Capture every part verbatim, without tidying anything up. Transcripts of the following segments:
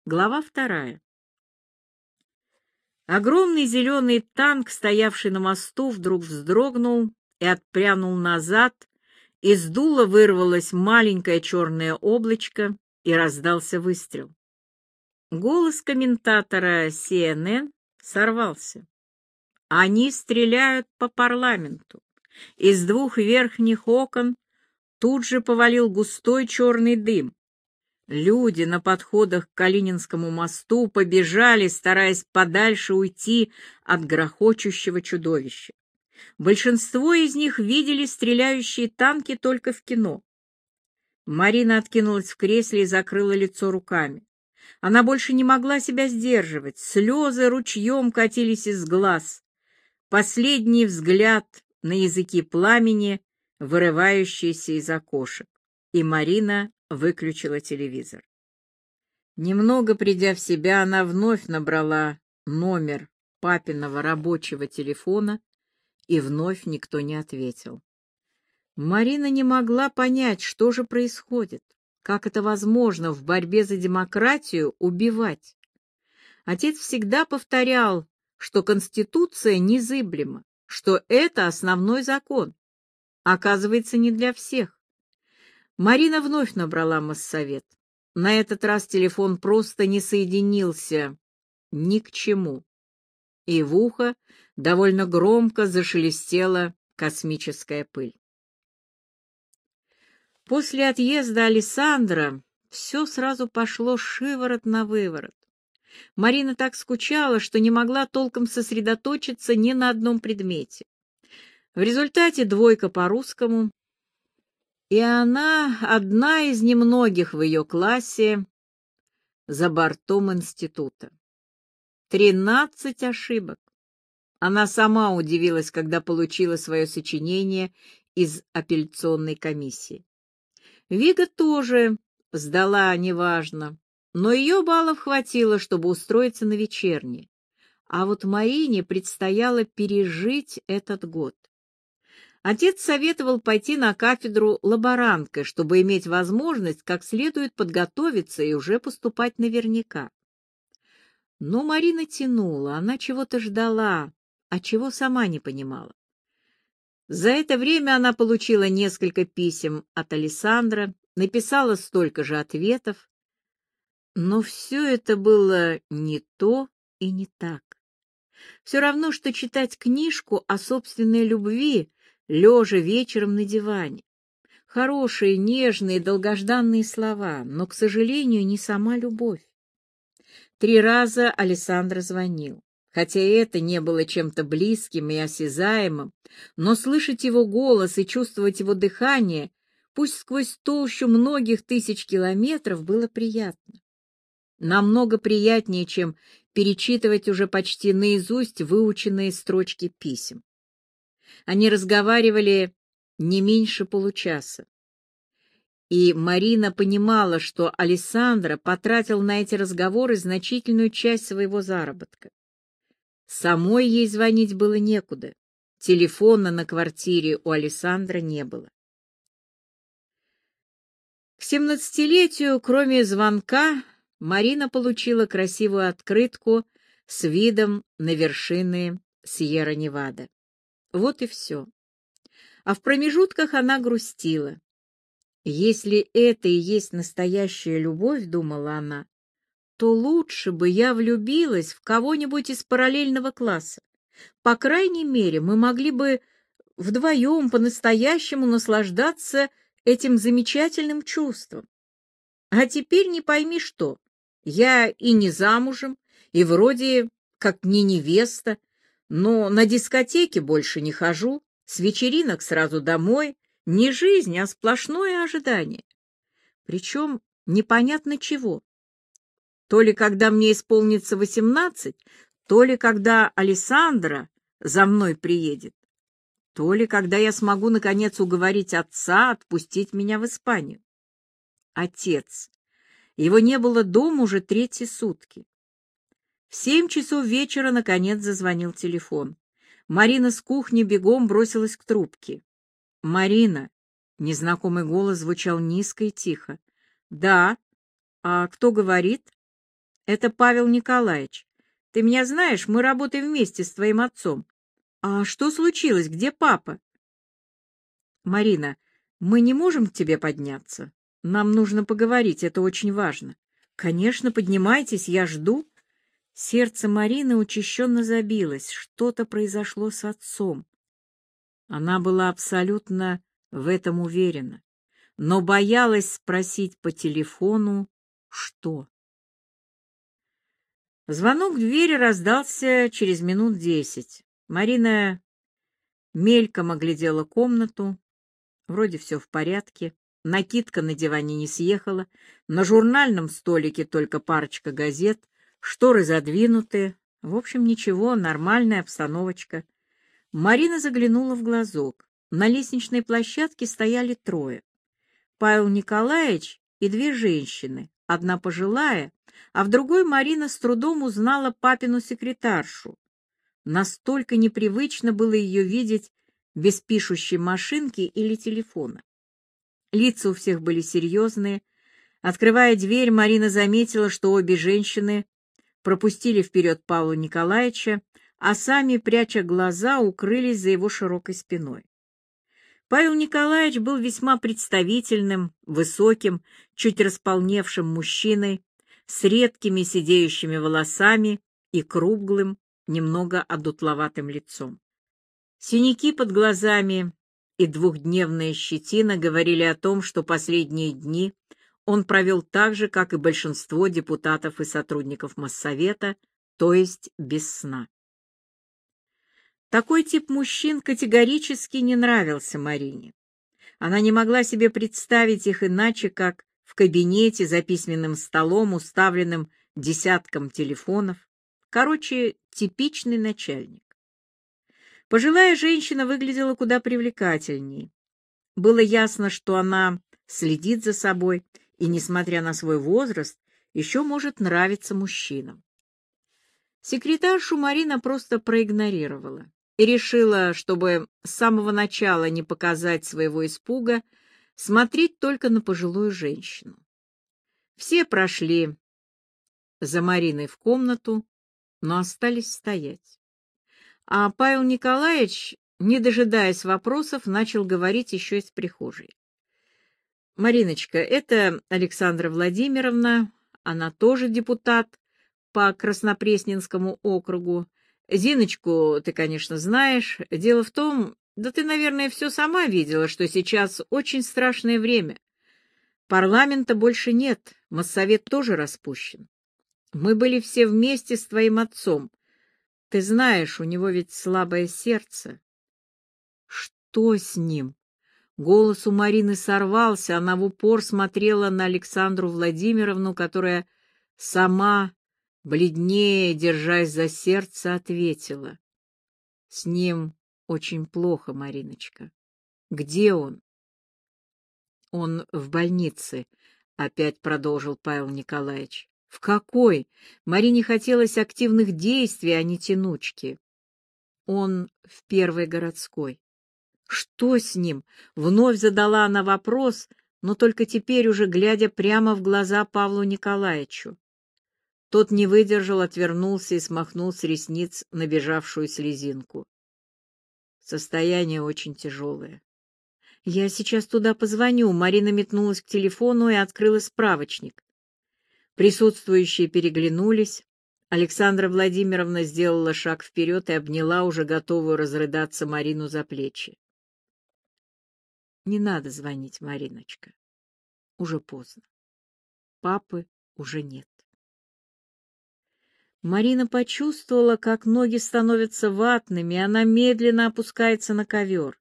Глава вторая. Огромный зеленый танк, стоявший на мосту, вдруг вздрогнул и отпрянул назад, из дула вырвалось маленькое черное облачко, и раздался выстрел. Голос комментатора Си Эн Эн сорвался. Они стреляют по парламенту. Из двух верхних окон тут же повалил густой черный дым. Люди на подходах к Калининскому мосту побежали, стараясь подальше уйти от грохочущего чудовища. Большинство из них видели стреляющие танки только в кино. Марина откинулась в кресле и закрыла лицо руками. Она больше не могла себя сдерживать, слезы ручьем катились из глаз. Последний взгляд на языки пламени, вырывающиеся из окошек, и Марина выключила телевизор. Немного придя в себя, она вновь набрала номер папиного рабочего телефона, и вновь никто не ответил. Марина не могла понять, что же происходит, как это возможно в борьбе за демократию убивать. Отец всегда повторял, что Конституция незыблема, что это основной закон. Оказывается, не для всех. Марина вновь набрала моссовет. На этот раз телефон просто не соединился ни к чему. И в ухо довольно громко зашелестела космическая пыль. После отъезда Александра все сразу пошло шиворот на выворот. Марина так скучала, что не могла толком сосредоточиться ни на одном предмете. В результате двойка по русскому, и она одна из немногих в ее классе за бортом института. Тринадцать ошибок. Она сама удивилась, когда получила свое сочинение из апелляционной комиссии. Вига тоже сдала неважно, но ее баллов хватило, чтобы устроиться на вечернее. А вот Марине предстояло пережить этот год. Отец советовал пойти на кафедру лаборанткой, чтобы иметь возможность как следует подготовиться и уже поступать наверняка. Но Марина тянула, она чего-то ждала, а чего сама не понимала. За это время она получила несколько писем от Александра, написала столько же ответов, но все это было не то и не так. Все равно, что читать книжку о собственной любви, лежа вечером на диване. Хорошие, нежные, долгожданные слова, но, к сожалению, не сама любовь. Три раза Александр звонил. Хотя это не было чем-то близким и осязаемым, но слышать его голос и чувствовать его дыхание, пусть сквозь толщу многих тысяч километров, было приятно. Намного приятнее, чем перечитывать уже почти наизусть выученные строчки писем. Они разговаривали не меньше получаса. И Марина понимала, что Александр потратил на эти разговоры значительную часть своего заработка. Самой ей звонить было некуда. Телефона на квартире у Александра не было. К семнадцатилетию, кроме звонка, Марина получила красивую открытку с видом на вершины Сьерра-Невада. Вот и все. А в промежутках она грустила. Если это и есть настоящая любовь, думала она, то лучше бы я влюбилась в кого-нибудь из параллельного класса. По крайней мере, мы могли бы вдвоем по-настоящему наслаждаться этим замечательным чувством. А теперь не пойми что. Я и не замужем, и вроде как не невеста, но на дискотеке больше не хожу, с вечеринок сразу домой, не жизнь, а сплошное ожидание. Причем непонятно чего. То ли когда мне исполнится восемнадцать, то ли когда Александра за мной приедет, то ли когда я смогу наконец уговорить отца отпустить меня в Испанию. Отец. Его не было дома уже третьи сутки. В семь часов вечера наконец зазвонил телефон. Марина с кухни бегом бросилась к трубке. «Марина!» — незнакомый голос звучал низко и тихо. «Да. А кто говорит?» Это Павел Николаевич. Ты меня знаешь, мы работаем вместе с твоим отцом. А что случилось? Где папа? Марина, мы не можем к тебе подняться. Нам нужно поговорить, это очень важно. Конечно, поднимайтесь, я жду. Сердце Марины учащенно забилось. Что-то произошло с отцом. Она была абсолютно в этом уверена, но боялась спросить по телефону, что. Звонок в двери раздался через минут десять. Марина мельком оглядела комнату. Вроде все в порядке. Накидка на диване не съехала. На журнальном столике только парочка газет. Шторы задвинуты. В общем, ничего, нормальная обстановочка. Марина заглянула в глазок. На лестничной площадке стояли трое. Павел Николаевич и две женщины. Одна пожилая, а в другой Марина с трудом узнала папину секретаршу. Настолько непривычно было ее видеть без пишущей машинки или телефона. Лица у всех были серьезные. Открывая дверь, Марина заметила, что обе женщины пропустили вперед Павла Николаевича, а сами, пряча глаза, укрылись за его широкой спиной. Павел Николаевич был весьма представительным, высоким, чуть располневшим мужчиной, с редкими сидеющими волосами и круглым, немного одутловатым лицом. Синяки под глазами и двухдневная щетина говорили о том, что последние дни он провел так же, как и большинство депутатов и сотрудников Моссовета, то есть без сна. Такой тип мужчин категорически не нравился Марине. Она не могла себе представить их иначе, как в кабинете за письменным столом, уставленным десятком телефонов. Короче, типичный начальник. Пожилая женщина выглядела куда привлекательней. Было ясно, что она следит за собой и, несмотря на свой возраст, еще может нравиться мужчинам. Секретаршу Марина просто проигнорировала и решила, чтобы с самого начала не показать своего испуга, смотреть только на пожилую женщину. Все прошли за Мариной в комнату, но остались стоять. А Павел Николаевич, не дожидаясь вопросов, начал говорить еще из прихожей. «Мариночка, это Александра Владимировна, она тоже депутат по Краснопресненскому округу. Зиночку ты, конечно, знаешь. Дело в том, да ты, наверное, все сама видела, что сейчас очень страшное время. Парламента больше нет, Моссовет тоже распущен. Мы были все вместе с твоим отцом. Ты знаешь, у него ведь слабое сердце». «Что с ним?» Голос у Марины сорвался, она в упор смотрела на Александру Владимировну, которая сама, бледнее, держась за сердце, ответила. «С ним очень плохо, Мариночка. Где он?» «Он в больнице», — опять продолжил Павел Николаевич. «В какой?» Марине хотелось активных действий, а не тянучки. «Он в первой городской». «Что с ним?» — вновь задала она вопрос, но только теперь уже глядя прямо в глаза Павлу Николаевичу. Тот не выдержал, отвернулся и смахнул с ресниц набежавшую слезинку. Состояние очень тяжелое. «Я сейчас туда позвоню». Марина метнулась к телефону и открыла справочник. Присутствующие переглянулись. Александра Владимировна сделала шаг вперед и обняла уже готовую разрыдаться Марину за плечи. «Не надо звонить, Мариночка. Уже поздно. Папы уже нет». Марина почувствовала, как ноги становятся ватными, и она медленно опускается на ковер.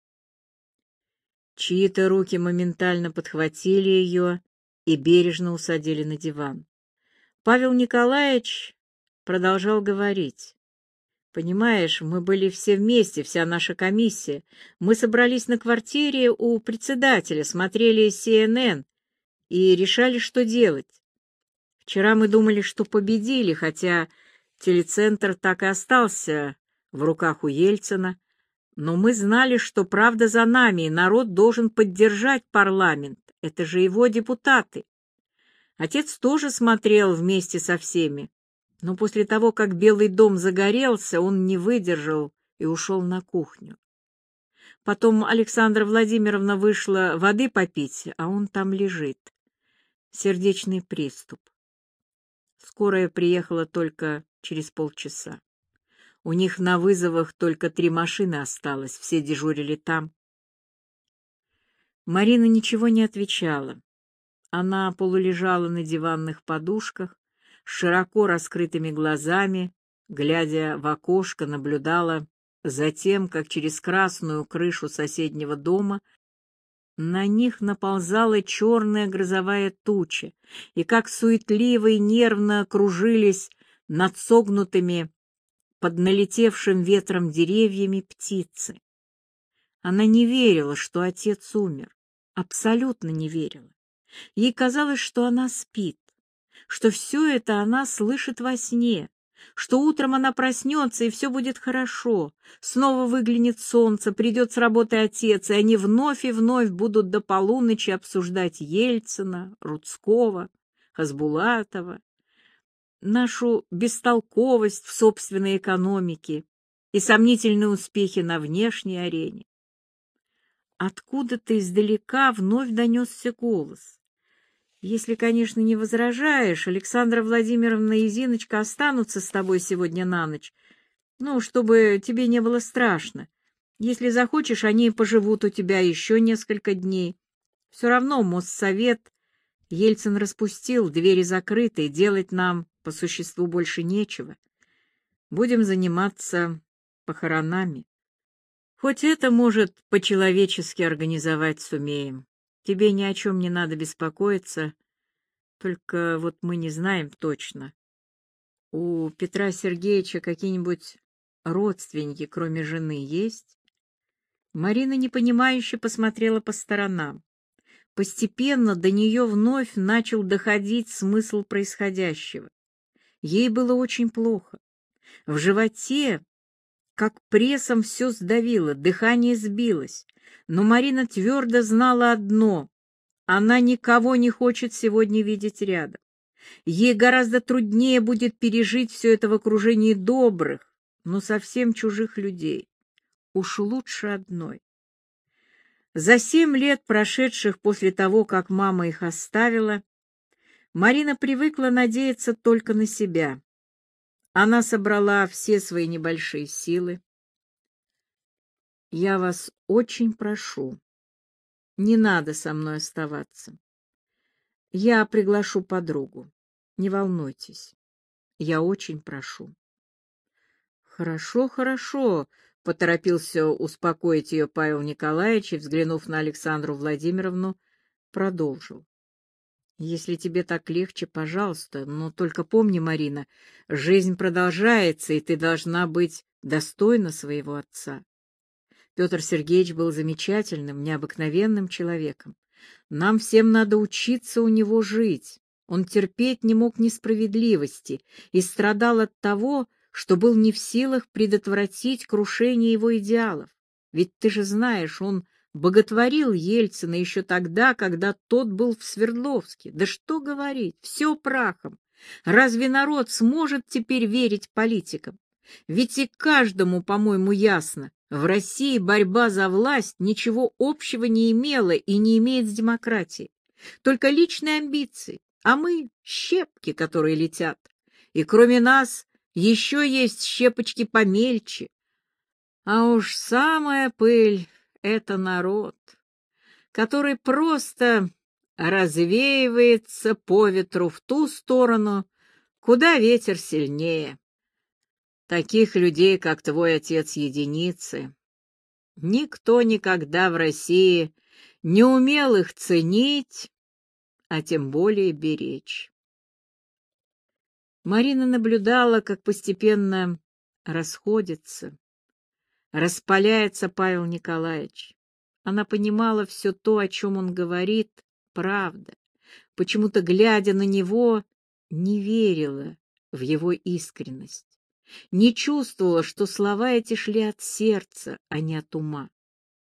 Чьи-то руки моментально подхватили ее и бережно усадили на диван. Павел Николаевич продолжал говорить. «Понимаешь, мы были все вместе, вся наша комиссия. Мы собрались на квартире у председателя, смотрели Си Эн Эн и решали, что делать. Вчера мы думали, что победили, хотя телецентр так и остался в руках у Ельцина, но мы знали, что правда за нами, и народ должен поддержать парламент. Это же его депутаты. Отец тоже смотрел вместе со всеми, но после того, как Белый дом загорелся, он не выдержал и ушел на кухню. Потом Александра Владимировна вышла воды попить, а он там лежит. Сердечный приступ. Скорая приехала только через полчаса. У них на вызовах только три машины осталось, все дежурили там. Марина ничего не отвечала. Она полулежала на диванных подушках, с широко раскрытыми глазами, глядя в окошко, наблюдала за тем, как через красную крышу соседнего дома на них наползала черная грозовая туча, и как суетливо и нервно кружились над согнутыми под налетевшим ветром деревьями птицы. Она не верила, что отец умер, абсолютно не верила. Ей казалось, что она спит, что все это она слышит во сне, что утром она проснется, и все будет хорошо. Снова выглянет солнце, придет с работы отец, и они вновь и вновь будут до полуночи обсуждать Ельцина, Рудского, Хасбулатова, нашу бестолковость в собственной экономике и сомнительные успехи на внешней арене. Откуда-то издалека вновь донесся голос. «Если, конечно, не возражаешь, Александра Владимировна и Зиночка останутся с тобой сегодня на ночь, ну, чтобы тебе не было страшно. Если захочешь, они поживут у тебя еще несколько дней. Все равно Моссовет Ельцин распустил, двери закрыты, делать нам по существу больше нечего. Будем заниматься похоронами. Хоть это, может, по-человечески организовать сумеем. Тебе ни о чем не надо беспокоиться, только вот мы не знаем точно. У Петра Сергеевича какие-нибудь родственники, кроме жены, есть?» Марина непонимающе посмотрела по сторонам. Постепенно до нее вновь начал доходить смысл происходящего. Ей было очень плохо. В животе, как прессом, все сдавило, дыхание сбилось. Но Марина твердо знала одно — она никого не хочет сегодня видеть рядом. Ей гораздо труднее будет пережить все это в окружении добрых, но совсем чужих людей. Уж лучше одной. За семь лет, прошедших после того, как мама их оставила, Марина привыкла надеяться только на себя. Она собрала все свои небольшие силы. «Я вас очень прошу, не надо со мной оставаться. Я приглашу подругу. Не волнуйтесь. Я очень прошу». «Хорошо, хорошо», — поторопился успокоить ее Павел Николаевич и, взглянув на Александру Владимировну, продолжил. «Если тебе так легче, пожалуйста, но только помни, Марина, жизнь продолжается, и ты должна быть достойна своего отца. Петр Сергеевич был замечательным, необыкновенным человеком. Нам всем надо учиться у него жить. Он терпеть не мог несправедливости и страдал от того, что был не в силах предотвратить крушение его идеалов. Ведь ты же знаешь, он боготворил Ельцина еще тогда, когда тот был в Свердловске. Да что говорить, все прахом. Разве народ сможет теперь верить политикам? Ведь и каждому, по-моему, ясно, в России борьба за власть ничего общего не имела и не имеет с демократией. Только личные амбиции, а мы — щепки, которые летят. И кроме нас еще есть щепочки помельче. А уж самая пыль — это народ, который просто развеивается по ветру в ту сторону, куда ветер сильнее. Таких людей, как твой отец, единицы. Никто никогда в России не умел их ценить, а тем более беречь. Марина наблюдала, как постепенно расходится, распаляется Павел Николаевич. Она понимала все то, о чем он говорит, правда. Почему-то, глядя на него, не верила в его искренность. Не чувствовала, что слова эти шли от сердца, а не от ума.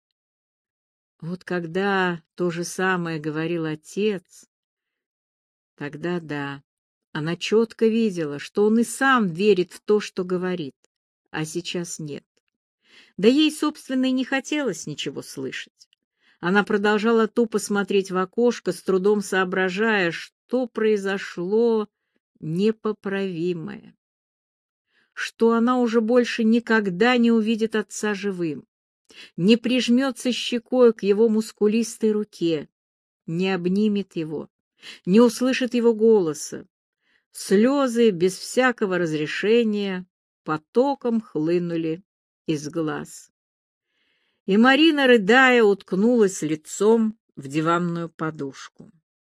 Вот когда то же самое говорил отец, Тогда да, она четко видела, что он и сам верит в то, что говорит, а сейчас нет. Да ей, собственно, и не хотелось ничего слышать. Она продолжала тупо смотреть в окошко, с трудом соображая, что произошло непоправимое, что она уже больше никогда не увидит отца живым, не прижмется щекой к его мускулистой руке, не обнимет его, не услышит его голоса. Слезы без всякого разрешения потоком хлынули из глаз. И Марина, рыдая, уткнулась лицом в диванную подушку.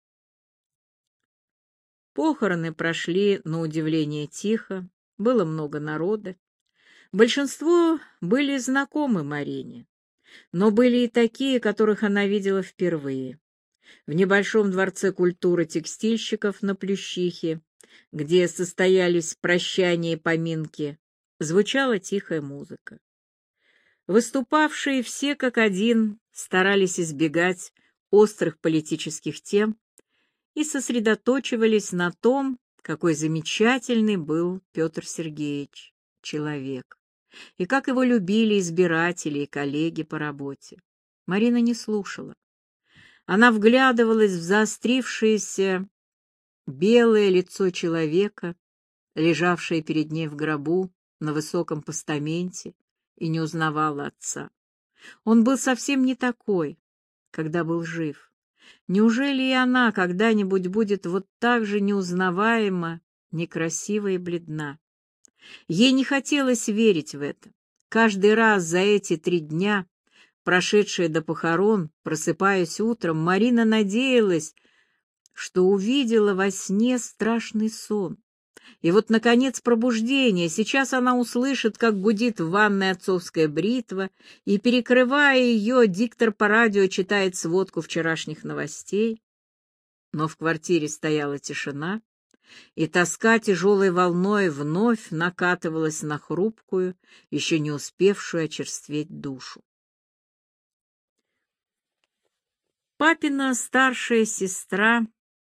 Похороны прошли на удивление тихо, было много народа. Большинство были знакомы Марине, но были и такие, которых она видела впервые. В небольшом дворце культуры текстильщиков на Плющихе, где состоялись прощания и поминки, звучала тихая музыка. Выступавшие все как один старались избегать острых политических тем и сосредоточивались на том, какой замечательный был Петр Сергеевич, человек, и как его любили избиратели и коллеги по работе. Марина не слушала. Она вглядывалась в заострившееся белое лицо человека, лежавшее перед ней в гробу на высоком постаменте, и не узнавала отца. Он был совсем не такой, когда был жив. Неужели и она когда-нибудь будет вот так же неузнаваема, некрасива и бледна? Ей не хотелось верить в это. Каждый раз за эти три дня, прошедшие до похорон, просыпаясь утром, Марина надеялась, что увидела во сне страшный сон. И вот, наконец, пробуждение. Сейчас она услышит, как гудит в ванной отцовская бритва, и, перекрывая ее, диктор по радио читает сводку вчерашних новостей. Но в квартире стояла тишина, и тоска тяжелой волной вновь накатывалась на хрупкую, еще не успевшую очерстветь душу. Папина старшая сестра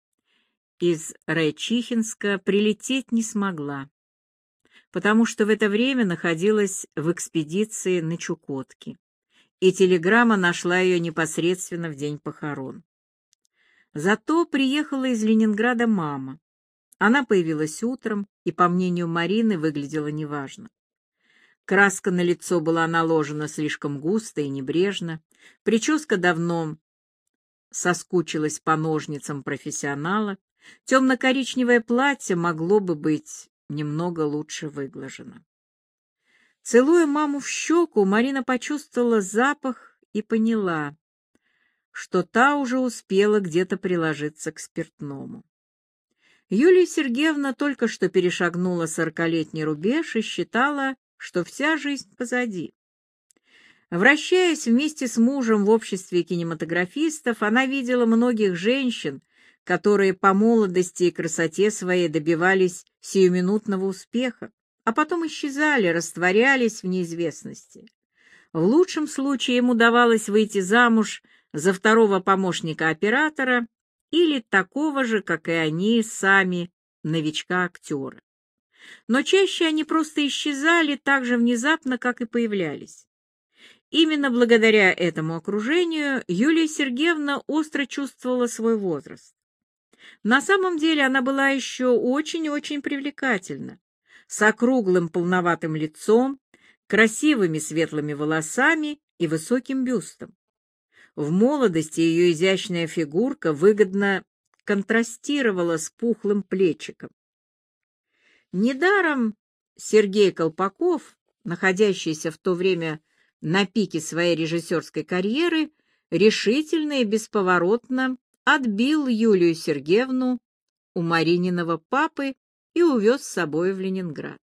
из Райчихинска прилететь не смогла, потому что в это время находилась в экспедиции на Чукотке, и телеграмма нашла ее непосредственно в день похорон. Зато приехала из Ленинграда мама. Она появилась утром и, по мнению Марины, выглядела неважно. Краска на лицо была наложена слишком густо и небрежно, прическа давно соскучилась по ножницам профессионала, темно-коричневое платье могло бы быть немного лучше выглажено. Целуя маму в щеку, Марина почувствовала запах и поняла, что та уже успела где-то приложиться к спиртному. Юлия Сергеевна только что перешагнула сорокалетний рубеж и считала, что вся жизнь позади. Вращаясь вместе с мужем в обществе кинематографистов, она видела многих женщин, которые по молодости и красоте своей добивались сиюминутного успеха, а потом исчезали, растворялись в неизвестности. В лучшем случае им удавалось выйти замуж за второго помощника оператора или такого же, как и они сами, новичка-актера. Но чаще они просто исчезали так же внезапно, как и появлялись. Именно благодаря этому окружению Юлия Сергеевна остро чувствовала свой возраст. На самом деле она была еще очень-очень привлекательна, с округлым полноватым лицом, красивыми светлыми волосами и высоким бюстом. В молодости ее изящная фигурка выгодно контрастировала с пухлым плечиком. Недаром Сергей Колпаков, находящийся в то время на пике своей режиссерской карьеры, решительно и бесповоротно отбил Юлию Сергеевну у Марининого папы и увез с собой в Ленинград.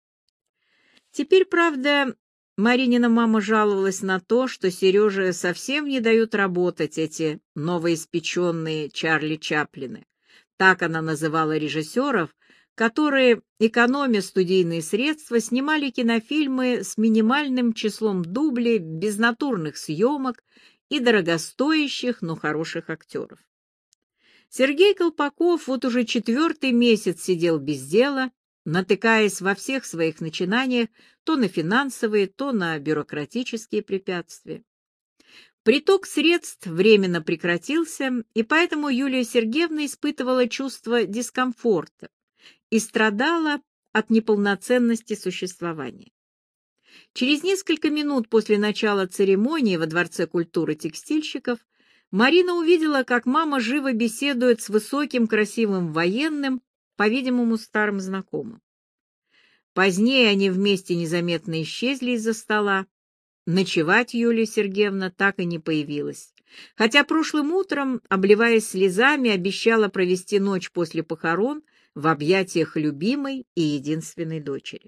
Теперь, правда, Маринина мама жаловалась на то, что Сереже совсем не дают работать эти новоиспеченные Чарли Чаплины. Так она называла режиссеров, которые, экономя студийные средства, снимали кинофильмы с минимальным числом дублей, без натурных съемок и дорогостоящих, но хороших актеров. Сергей Колпаков вот уже четвертый месяц сидел без дела, натыкаясь во всех своих начинаниях то на финансовые, то на бюрократические препятствия. Приток средств временно прекратился, и поэтому Юлия Сергеевна испытывала чувство дискомфорта и страдала от неполноценности существования. Через несколько минут после начала церемонии во Дворце культуры текстильщиков Марина увидела, как мама живо беседует с высоким красивым военным, по-видимому, старым знакомым. Позднее они вместе незаметно исчезли из-за стола. Ночевать Юлия Сергеевна так и не появилась, хотя прошлым утром, обливаясь слезами, обещала провести ночь после похорон в объятиях любимой и единственной дочери.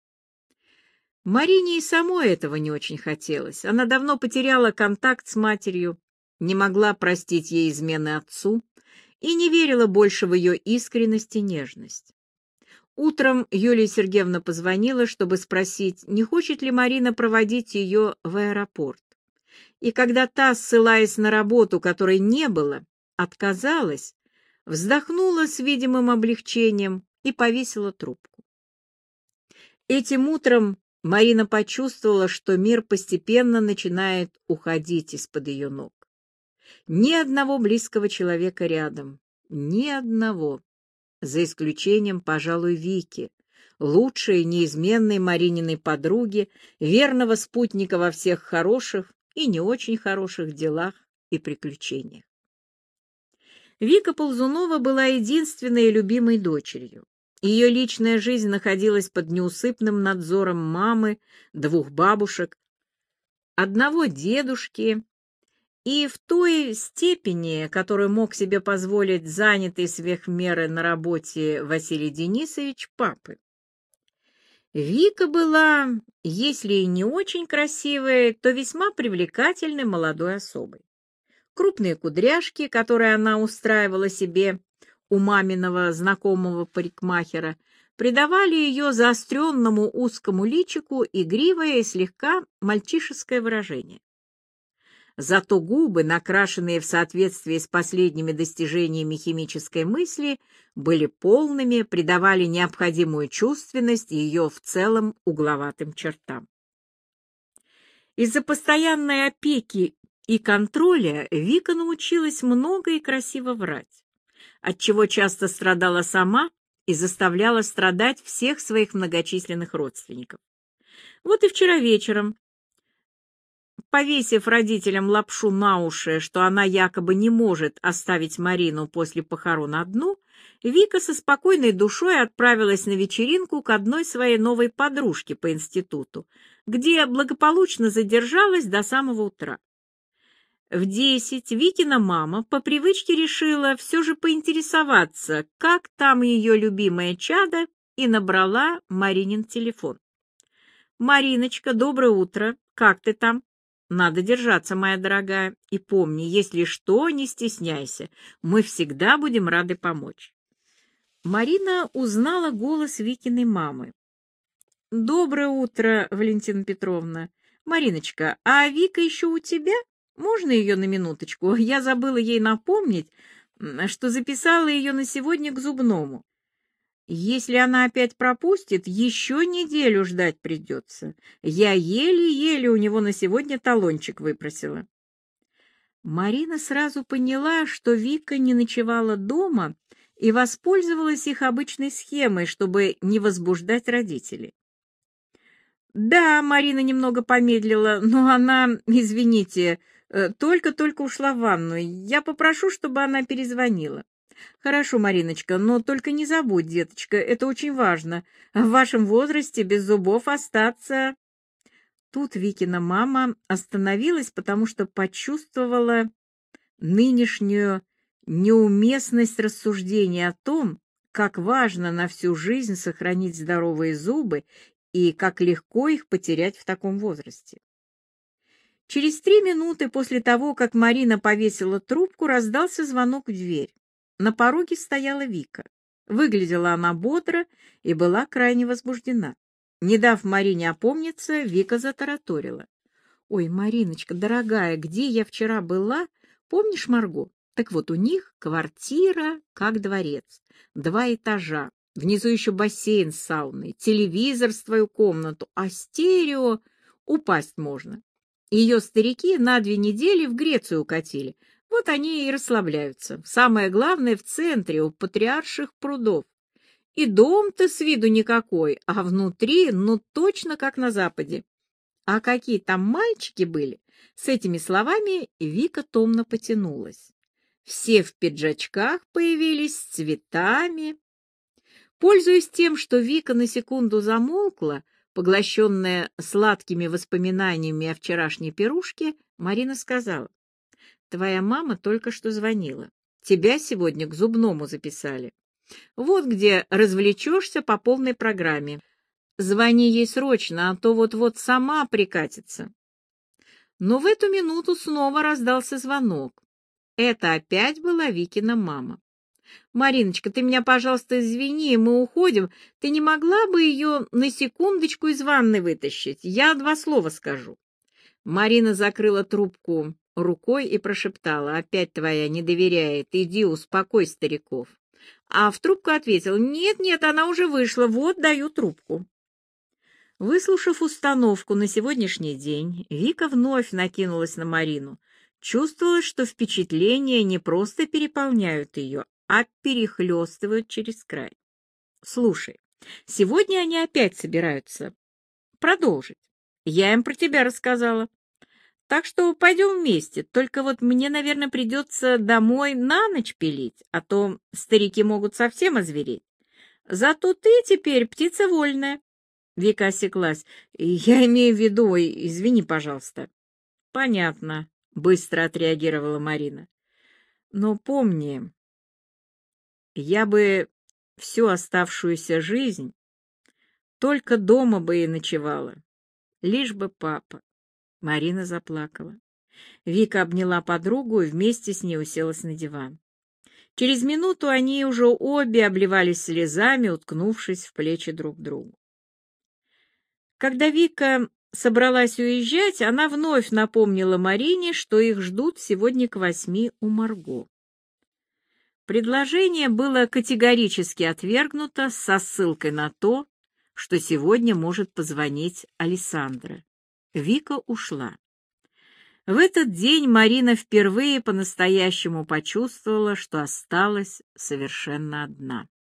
Марине и самой этого не очень хотелось. Она давно потеряла контакт с матерью, не могла простить ей измены отцу и не верила больше в ее искренность и нежность. Утром Юлия Сергеевна позвонила, чтобы спросить, не хочет ли Марина проводить ее в аэропорт. И когда та, ссылаясь на работу, которой не было, отказалась, вздохнула с видимым облегчением и повесила трубку. Этим утром Марина почувствовала, что мир постепенно начинает уходить из-под ее ног. Ни одного близкого человека рядом, ни одного. За исключением, пожалуй, Вики, лучшей, неизменной Марининой подруги, верного спутника во всех хороших и не очень хороших делах и приключениях. Вика Ползунова была единственной и любимой дочерью. Ее личная жизнь находилась под неусыпным надзором мамы, двух бабушек, одного дедушки, и в той степени, которую мог себе позволить занятый сверх меры на работе Василий Денисович, папы. Вика была, если и не очень красивой, то весьма привлекательной молодой особой. Крупные кудряшки, которые она устраивала себе у маминого знакомого парикмахера, придавали ее заостренному узкому личику игривое и слегка мальчишеское выражение. Зато губы, накрашенные в соответствии с последними достижениями химической мысли, были полными, придавали необходимую чувственность ее в целом угловатым чертам. Из-за постоянной опеки и контроля Вика научилась много и красиво врать, отчего часто страдала сама и заставляла страдать всех своих многочисленных родственников. Вот и вчера вечером, повесив родителям лапшу на уши, что она якобы не может оставить Марину после похорон одну, Вика со спокойной душой отправилась на вечеринку к одной своей новой подружке по институту, где благополучно задержалась до самого утра. В десять Викина мама по привычке решила все же поинтересоваться, как там ее любимое чадо, и набрала Маринин телефон. «Мариночка, доброе утро. Как ты там? Надо держаться, моя дорогая. И помни, если что, не стесняйся. Мы всегда будем рады помочь». Марина узнала голос Викиной мамы. «Доброе утро, Валентина Петровна. Мариночка, а Вика еще у тебя? Можно ее на минуточку? Я забыла ей напомнить, что записала ее на сегодня к зубному. Если она опять пропустит, еще неделю ждать придется. Я еле-еле у него на сегодня талончик выпросила». Марина сразу поняла, что Вика не ночевала дома и воспользовалась их обычной схемой, чтобы не возбуждать родителей. «Да», — Марина немного помедлила, — «но она, извините, только-только ушла в ванную. Я попрошу, чтобы она перезвонила». «Хорошо, Мариночка, но только не забудь, деточка, это очень важно. В вашем возрасте без зубов остаться...» Тут Викина мама остановилась, потому что почувствовала нынешнюю неуместность рассуждений о том, как важно на всю жизнь сохранить здоровые зубы и как легко их потерять в таком возрасте. Через три минуты после того, как Марина повесила трубку, раздался звонок в дверь. На пороге стояла Вика. Выглядела она бодро и была крайне возбуждена. Не дав Марине опомниться, Вика затараторила. «Ой, Мариночка, дорогая, где я вчера была? Помнишь Марго? Так вот, у них квартира как дворец, два этажа, внизу еще бассейн с сауной, телевизор в твою комнату, а стерео упасть можно. Ее старики на две недели в Грецию укатили. Вот они и расслабляются. Самое главное в центре, у патриарших прудов. И дом-то с виду никакой, а внутри, ну точно как на Западе. А какие там мальчики были? С этими словами Вика томно потянулась. Все в пиджачках появились, с цветами. Пользуясь тем, что Вика на секунду замолкла, поглощенная сладкими воспоминаниями о вчерашней пирушке, Марина сказала: «Твоя мама только что звонила. Тебя сегодня к зубному записали. Вот где развлечешься по полной программе. Звони ей срочно, а то вот-вот сама прикатится». Но в эту минуту снова раздался звонок. Это опять была Викина мама. «Мариночка, ты меня, пожалуйста, извини, мы уходим. Ты не могла бы ее на секундочку из ванной вытащить? Я два слова скажу». Марина закрыла трубку рукой и прошептала: «Опять твоя не доверяет, иди успокой стариков». А в трубку ответил: «Нет-нет, она уже вышла, вот даю трубку». Выслушав установку на сегодняшний день, Вика вновь накинулась на Марину. Чувствовала, что впечатления не просто переполняют ее, а перехлестывают через край. «Слушай, сегодня они опять собираются продолжить. Я им про тебя рассказала. Так что пойдем вместе, только вот мне, наверное, придется домой на ночь пилить, а то старики могут совсем озвереть. Зато ты теперь птица вольная». Вика осеклась. «Я имею в виду, ой, извини, пожалуйста». «Понятно», — быстро отреагировала Марина. «Но помни, я бы всю оставшуюся жизнь только дома бы и ночевала, лишь бы папа». Марина заплакала. Вика обняла подругу и вместе с ней уселась на диван. Через минуту они уже обе обливались слезами, уткнувшись в плечи друг другу. Когда Вика собралась уезжать, она вновь напомнила Марине, что их ждут сегодня к восьми у Марго. Предложение было категорически отвергнуто со ссылкой на то, что сегодня может позвонить Алессандро. Вика ушла. В этот день Марина впервые по-настоящему почувствовала, что осталась совершенно одна.